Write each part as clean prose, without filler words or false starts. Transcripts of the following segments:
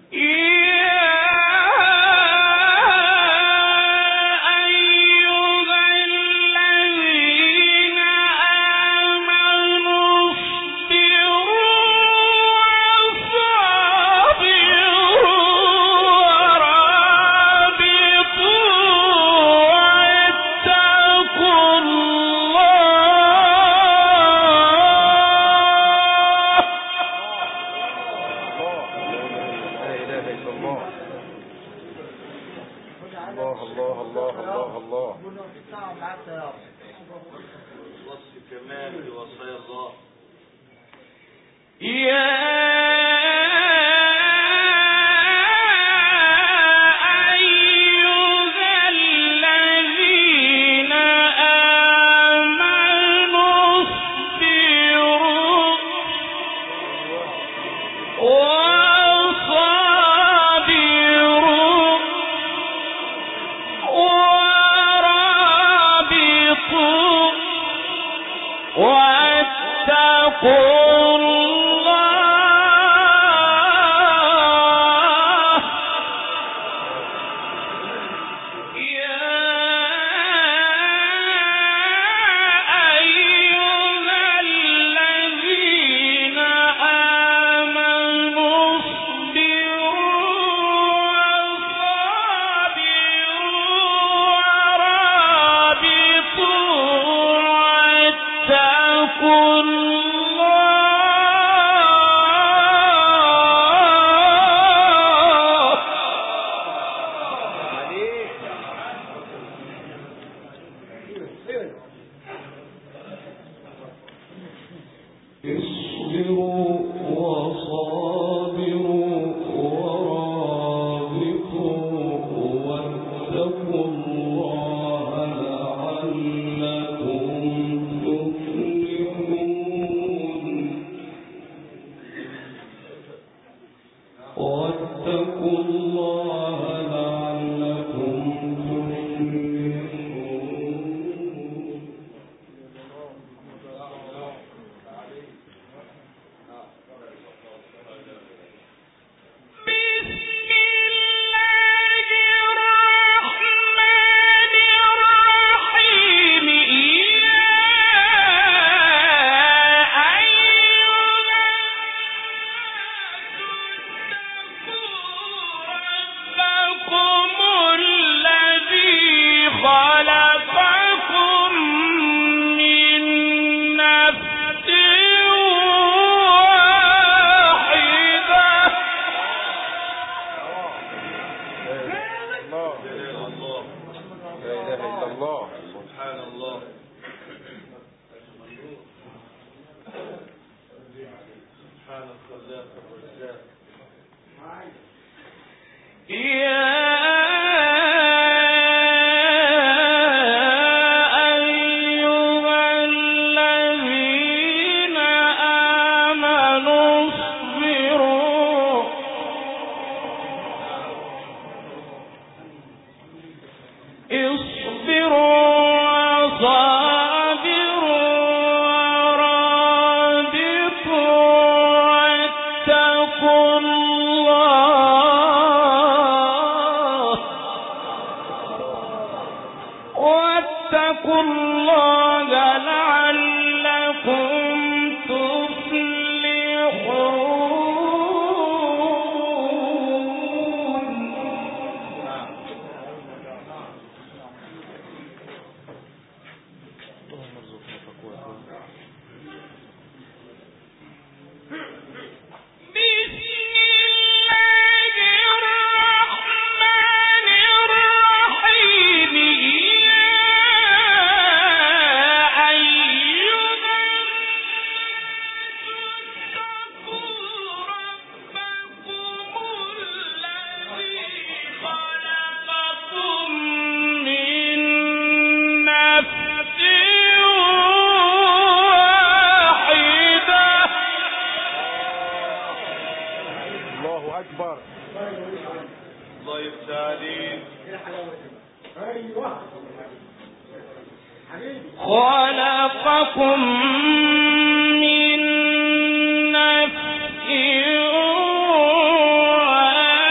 من نفس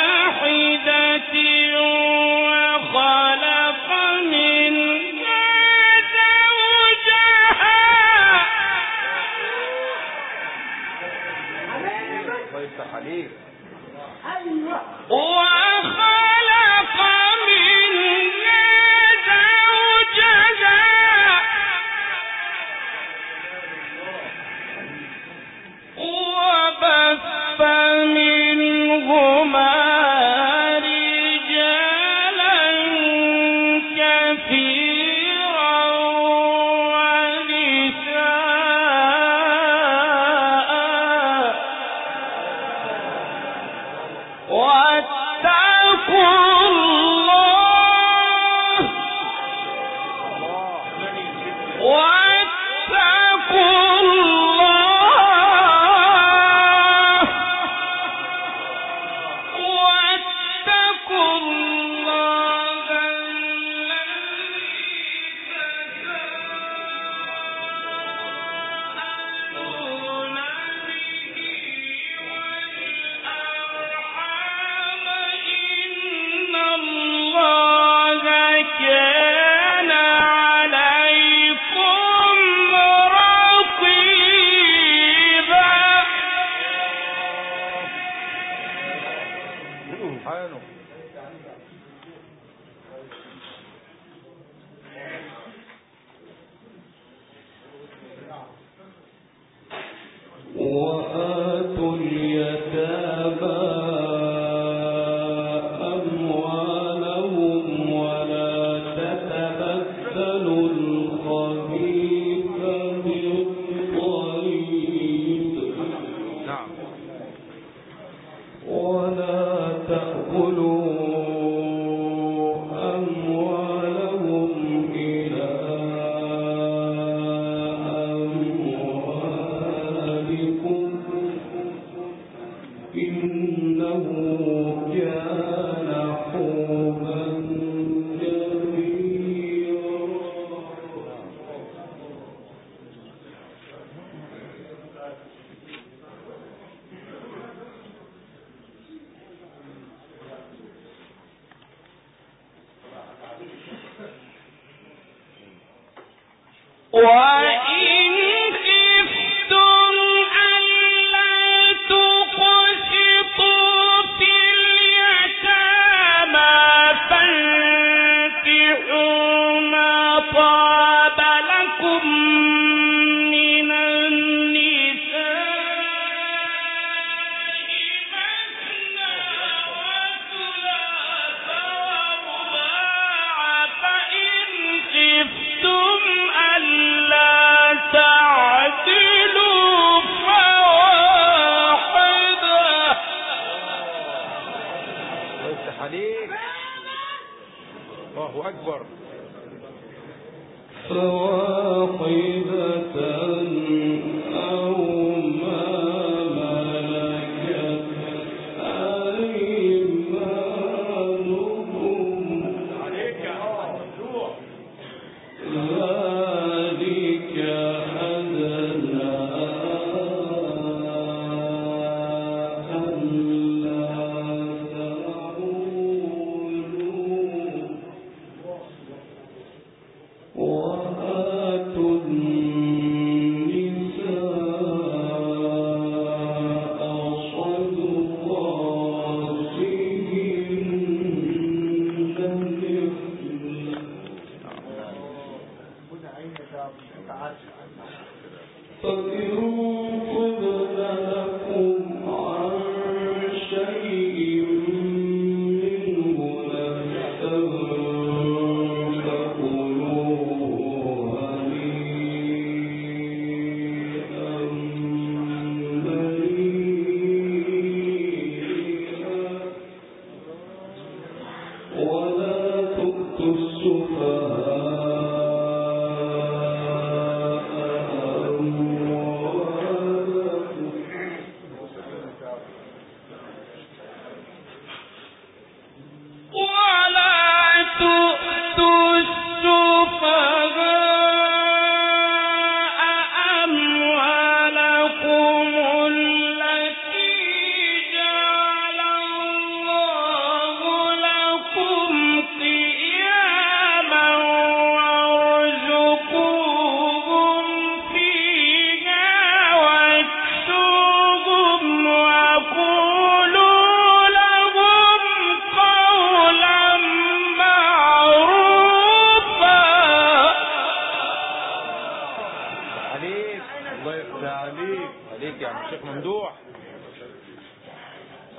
الله يفتح عليك. وخلق منها زوجها وبث منهما رجالا كثيرا ونساء واتقوا الله وآتوا اليتامى أموالهم ولا تتبدلوا الخبيث بالطيب ولا تأكلوا أموالهم إلى أموالكم إنه كان حوبا كبيرا. وإن خفتم ألا تقسطوا في اليتامى فانكحوا ما طاب لكم من النساء مثنى وثلاث ورباع فإن خفتم ألا تعدلوا فواحدة. الله يفتح عليك. الله أكبر. فواحدة أو ما ملكت أيمانكم ذلك أدنى ألا تعولوا. وآتوا النساء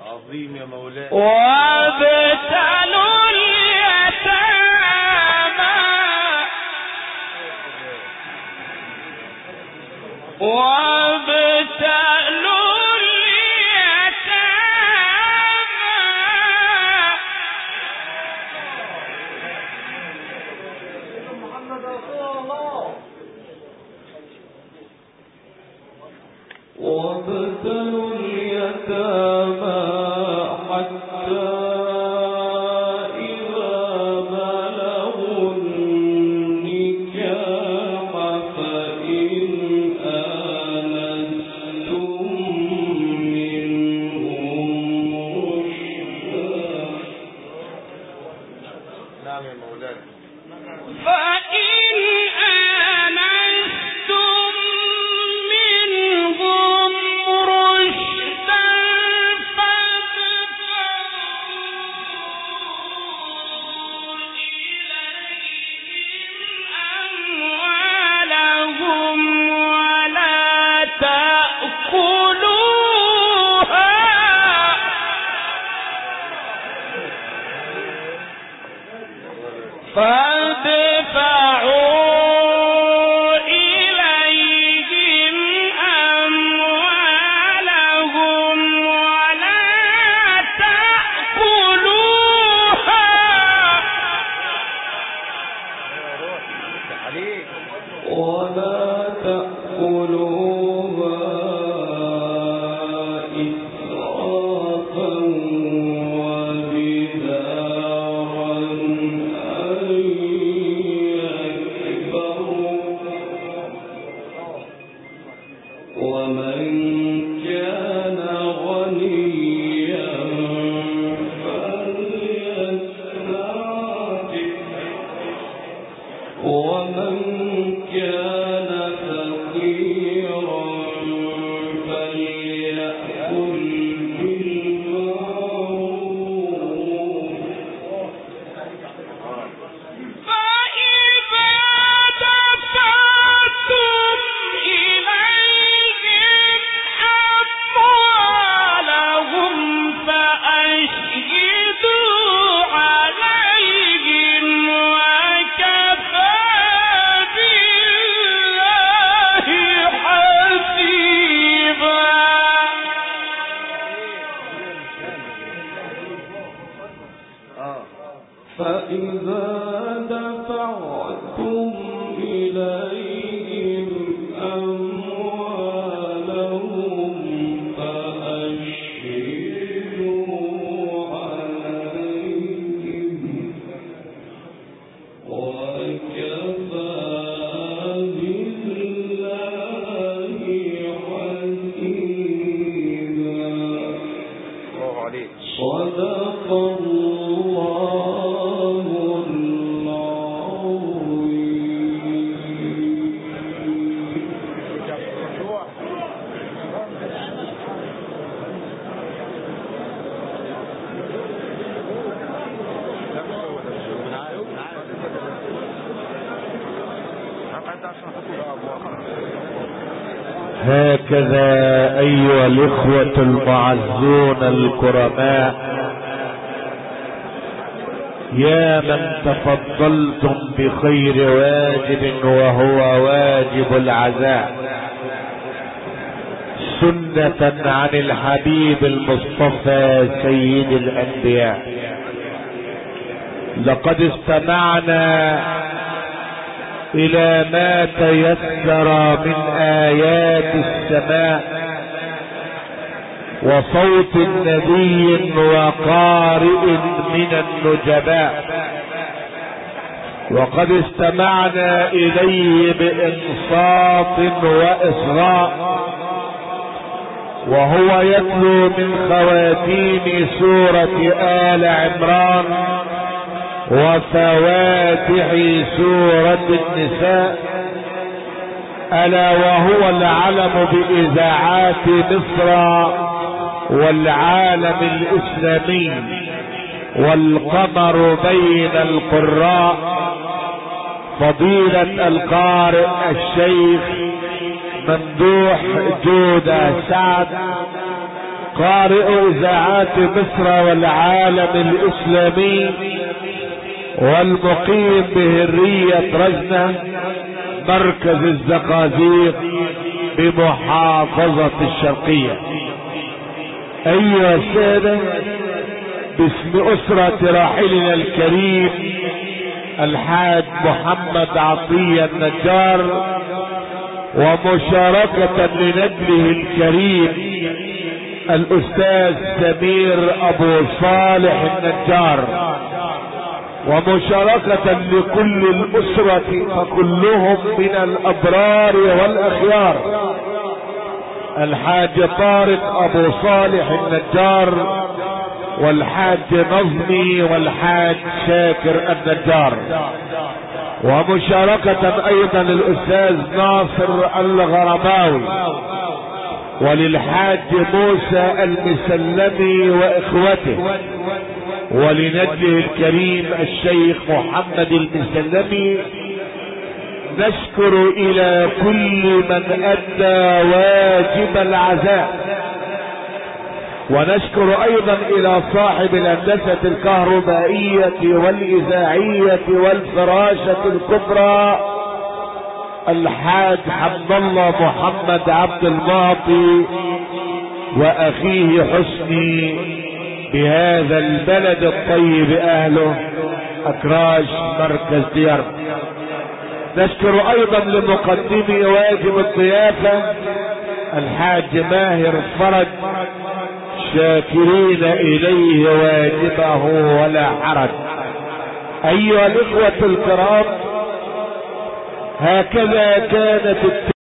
عظيم يا مولانا. وابتلوا اليتامى وابتلوا اليتامى محمد رسول الله. وابتلوا اليتامى حتى إذا بلغوا النكاح فإن آنستم منهم رشدا. نعم يا مولانا. فإن آنستم منهم رشدا فادفعوا إليهم أموالهم ولا تأكلوها فادفعوا إليهم أموالهم ولا تأكلوها عليك. ولا تأكلوها إسرافا وبدارا أن يكبروا ومن كان غنيا فليستعفف ومن كان فقيرا فليأكل بالمعروف. فإذا دفعتم إليهم أموالهم فأشهدوا عليهم وكفى بالله حسيبا. فإذا دفعتم إليهم أموالهم فأشهدوا عليهم وكفى بالله حسيبا. الله عليك. صدق الله هكذا أيها الإخوة المعزون الكرماء، يا من تفضلتم بخير واجب وهو واجب العزاء، سنة عن الحبيب المصطفى سيد الأنبياء. لقد استمعنا إلى ما تيسر من آيات السماء وصوت نبي وقارئ من النجباء، وقد استمعنا إليه بإنصات وإصغاء وهو يتلو من خواتيم سورة آل عمران وفواتح سورة النساء، ألا وهو العلم بإذاعات مصر والعالم الإسلامي والقمر بين القراء، فضيلة القارئ الشيخ ممدوح جودة سعد، قارئ اذاعات مصر والعالم الاسلامي والمقيم بهرية رزنة مركز الزقازيق بمحافظة الشرقية. ايها السادة، باسم اسرة راحلنا الكريم الحاج محمد عطية النجار، ومشاركة لنجله الكريم الاستاذ سمير ابو صالح النجار، ومشاركة لكل الاسرة فكلهم من الابرار والاخيار، الحاج طارق ابو صالح النجار والحاج نظمي والحاج شاكر النجار، ومشاركة ايضا الاستاذ ناصر الغرماوي وللحاج موسى المسلمي واخوته، ولنجله الكريم الشيخ محمد المسلمي. نشكر الى كل من ادى واجب العزاء، ونشكر ايضا الى صاحب الهندسة الكهربائية والاذاعية والفراشة الكبرى الحاج حمد الله محمد عبد المعطي واخيه حسني بهذا البلد الطيب اهله اكراش مركز ديار. نشكر ايضا لمقدمي واجب الضيافة الحاج ماهر فرج، شاكرين اليه واجبه ولا حرج. ايها الاخوة الكرام، هكذا كانت